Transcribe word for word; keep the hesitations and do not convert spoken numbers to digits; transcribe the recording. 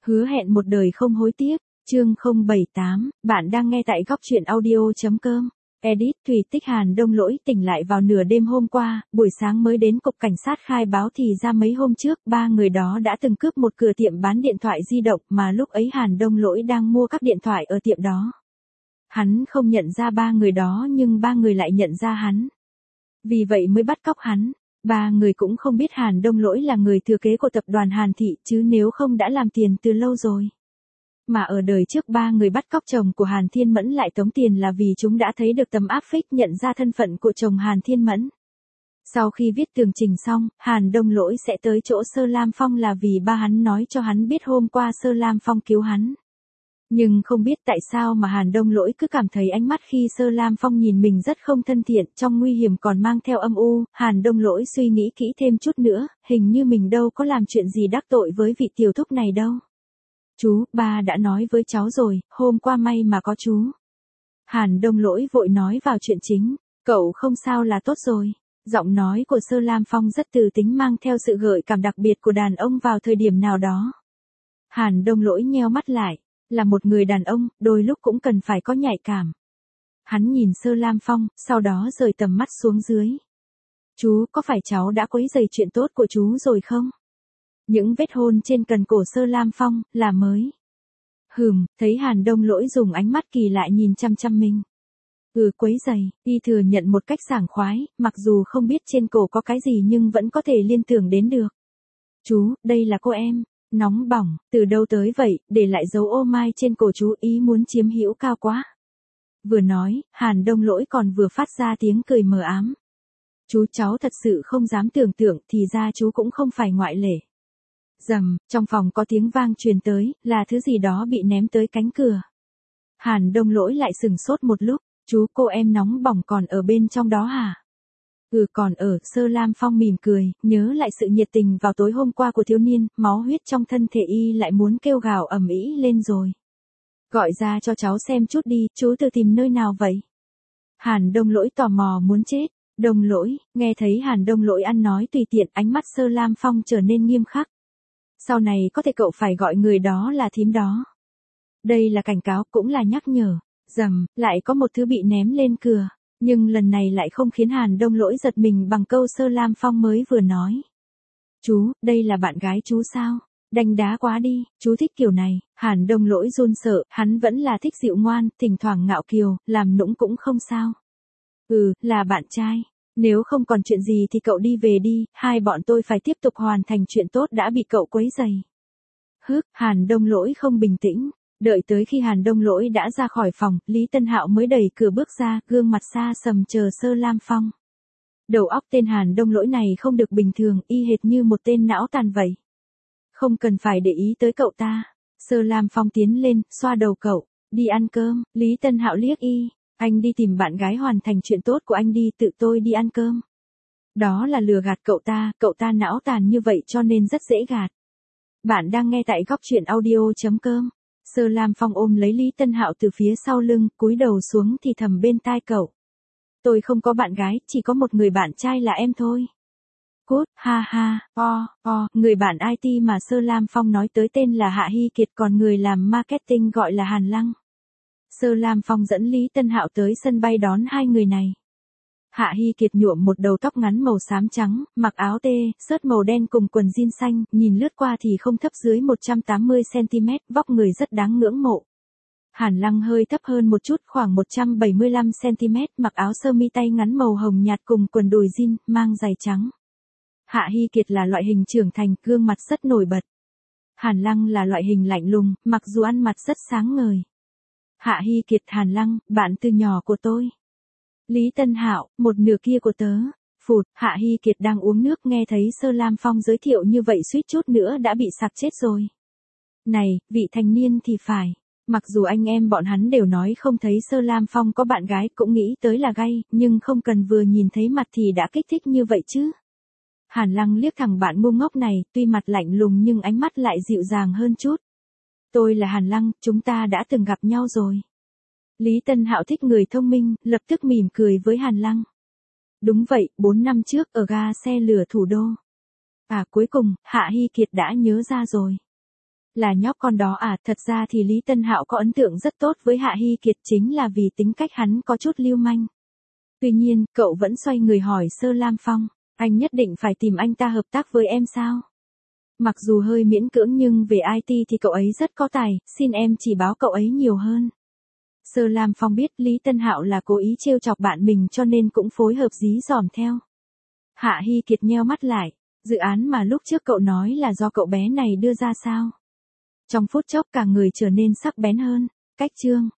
Hứa hẹn một đời không hối tiếc, chương không bảy tám, bạn đang nghe tại góc truyện audio.com. Edit Thùy Tích Hàn Đông Lỗi tỉnh lại vào nửa đêm hôm qua, buổi sáng mới đến cục cảnh sát khai báo thì ra mấy hôm trước ba người đó đã từng cướp một cửa tiệm bán điện thoại di động mà lúc ấy Hàn Đông Lỗi đang mua các điện thoại ở tiệm đó. Hắn không nhận ra ba người đó nhưng ba người lại nhận ra hắn. Vì vậy mới bắt cóc hắn. Ba người cũng không biết Hàn Đông Lỗi là người thừa kế của tập đoàn Hàn Thị chứ nếu không đã làm tiền từ lâu rồi. Mà ở đời trước ba người bắt cóc chồng của Hàn Thiên Mẫn lại tống tiền là vì chúng đã thấy được tấm áp phích nhận ra thân phận của chồng Hàn Thiên Mẫn. Sau khi viết tường trình xong, Hàn Đông Lỗi sẽ tới chỗ Sơ Lam Phong là vì ba hắn nói cho hắn biết hôm qua Sơ Lam Phong cứu hắn. Nhưng không biết tại sao mà Hàn Đông Lỗi cứ cảm thấy ánh mắt khi Sơ Lam Phong nhìn mình rất không thân thiện, trong nguy hiểm còn mang theo âm u. Hàn Đông Lỗi suy nghĩ kỹ thêm chút nữa, hình như mình đâu có làm chuyện gì đắc tội với vị tiểu thúc này đâu. Chú, ba đã nói với cháu rồi, hôm qua may mà có chú. Hàn Đông Lỗi vội nói vào chuyện chính, cậu không sao là tốt rồi. Giọng nói của Sơ Lam Phong rất từ tính mang theo sự gợi cảm đặc biệt của đàn ông vào thời điểm nào đó. Hàn Đông Lỗi nheo mắt lại. Là một người đàn ông, đôi lúc cũng cần phải có nhạy cảm. Hắn nhìn Sơ Lam Phong, sau đó rời tầm mắt xuống dưới. Chú, có phải cháu đã quấy rầy chuyện tốt của chú rồi không? Những vết hôn trên cần cổ Sơ Lam Phong, là mới. Hừm, thấy Hàn Đông Lỗi dùng ánh mắt kỳ lạ nhìn chăm chăm mình. Ừ, quấy rầy, y thừa nhận một cách sảng khoái, mặc dù không biết trên cổ có cái gì nhưng vẫn có thể liên tưởng đến được. Chú, đây là cô em. Nóng bỏng, từ đâu tới vậy, để lại dấu ô mai trên cổ chú, ý muốn chiếm hữu cao quá. Vừa nói, Hàn Đông Lỗi còn vừa phát ra tiếng cười mờ ám. Chú cháu thật sự không dám tưởng tượng, thì ra chú cũng không phải ngoại lệ. Rầm, trong phòng có tiếng vang truyền tới, là thứ gì đó bị ném tới cánh cửa. Hàn Đông Lỗi lại sừng sốt một lúc, chú cô em nóng bỏng còn ở bên trong đó hả? Ừ, còn ở. Sơ Lam Phong mỉm cười, nhớ lại sự nhiệt tình vào tối hôm qua của thiếu niên, máu huyết trong thân thể y lại muốn kêu gào ầm ĩ lên rồi. Gọi ra cho cháu xem chút đi, chú tự tìm nơi nào vậy? Hàn Đông Lỗi tò mò muốn chết. Đông Lỗi, nghe thấy Hàn Đông Lỗi ăn nói tùy tiện, ánh mắt Sơ Lam Phong trở nên nghiêm khắc. Sau này có thể cậu phải gọi người đó là thím đó. Đây là cảnh cáo cũng là nhắc nhở. Rầm, lại có một thứ bị ném lên cửa. Nhưng lần này lại không khiến Hàn Đông Lỗi giật mình bằng câu Sơ Lam Phong mới vừa nói. Chú, đây là bạn gái chú sao? Đánh đá quá đi, chú thích kiểu này. Hàn Đông Lỗi run sợ, hắn vẫn là thích dịu ngoan, thỉnh thoảng ngạo kiều, làm nũng cũng không sao. Ừ, là bạn trai. Nếu không còn chuyện gì thì cậu đi về đi, hai bọn tôi phải tiếp tục hoàn thành chuyện tốt đã bị cậu quấy rầy. Hức, Hàn Đông Lỗi không bình tĩnh. Đợi tới khi Hàn Đông Lỗi đã ra khỏi phòng, Lý Tân Hạo mới đẩy cửa bước ra, gương mặt xa sầm chờ Sơ Lam Phong. Đầu óc tên Hàn Đông Lỗi này không được bình thường, y hệt như một tên não tàn vậy. Không cần phải để ý tới cậu ta. Sơ Lam Phong tiến lên, xoa đầu cậu. Đi ăn cơm. Lý Tân Hạo liếc y. Anh đi tìm bạn gái hoàn thành chuyện tốt của anh đi, tự tôi đi ăn cơm. Đó là lừa gạt cậu ta, cậu ta não tàn như vậy cho nên rất dễ gạt. Bạn đang nghe tại góc truyện audio.com. Sơ Lam Phong ôm lấy Lý Tân Hạo từ phía sau lưng, cúi đầu xuống thì thầm bên tai cậu. Tôi không có bạn gái, chỉ có một người bạn trai là em thôi. Cút, ha ha, o, o, người bạn i tê mà Sơ Lam Phong nói tới tên là Hạ Hy Kiệt, còn người làm marketing gọi là Hàn Lăng. Sơ Lam Phong dẫn Lý Tân Hạo tới sân bay đón hai người này. Hạ Hy Kiệt nhuộm một đầu tóc ngắn màu xám trắng, mặc áo tê, sớt màu đen cùng quần jean xanh, nhìn lướt qua thì không thấp dưới một trăm tám mươi xăng-ti-mét, vóc người rất đáng ngưỡng mộ. Hàn Lăng hơi thấp hơn một chút, khoảng một trăm bảy mươi lăm xăng-ti-mét, mặc áo sơ mi tay ngắn màu hồng nhạt cùng quần đùi jean, mang giày trắng. Hạ Hy Kiệt là loại hình trưởng thành, gương mặt rất nổi bật. Hàn Lăng là loại hình lạnh lùng, mặc dù ăn mặc rất sáng ngời. Hạ Hy Kiệt, Hàn Lăng, bạn từ nhỏ của tôi. Lý Tân Hạo, một nửa kia của tớ. Phụt, Hạ Hy Kiệt đang uống nước nghe thấy Sơ Lam Phong giới thiệu như vậy suýt chút nữa đã bị sặc chết rồi. Này, vị thành niên thì phải. Mặc dù anh em bọn hắn đều nói không thấy Sơ Lam Phong có bạn gái cũng nghĩ tới là gay, nhưng không cần vừa nhìn thấy mặt thì đã kích thích như vậy chứ. Hàn Lăng liếc thằng bạn ngu ngốc này, tuy mặt lạnh lùng nhưng ánh mắt lại dịu dàng hơn chút. Tôi là Hàn Lăng, chúng ta đã từng gặp nhau rồi. Lý Tân Hạo thích người thông minh, lập tức mỉm cười với Hàn Lăng. Đúng vậy, bốn năm trước ở ga xe lửa thủ đô. À cuối cùng, Hạ Hy Kiệt đã nhớ ra rồi. Là nhóc con đó à, thật ra thì Lý Tân Hạo có ấn tượng rất tốt với Hạ Hy Kiệt chính là vì tính cách hắn có chút lưu manh. Tuy nhiên, cậu vẫn xoay người hỏi Sơ Lam Phong, anh nhất định phải tìm anh ta hợp tác với em sao? Mặc dù hơi miễn cưỡng nhưng về i tê thì cậu ấy rất có tài, xin em chỉ báo cậu ấy nhiều hơn. Sơ Lam Phong biết Lý Tân Hạo là cố ý trêu chọc bạn mình cho nên cũng phối hợp dí dỏm theo. Hạ Hy Kiệt nheo mắt lại, dự án mà lúc trước cậu nói là do cậu bé này đưa ra sao? Trong phút chốc cả người trở nên sắc bén hơn, cách chương.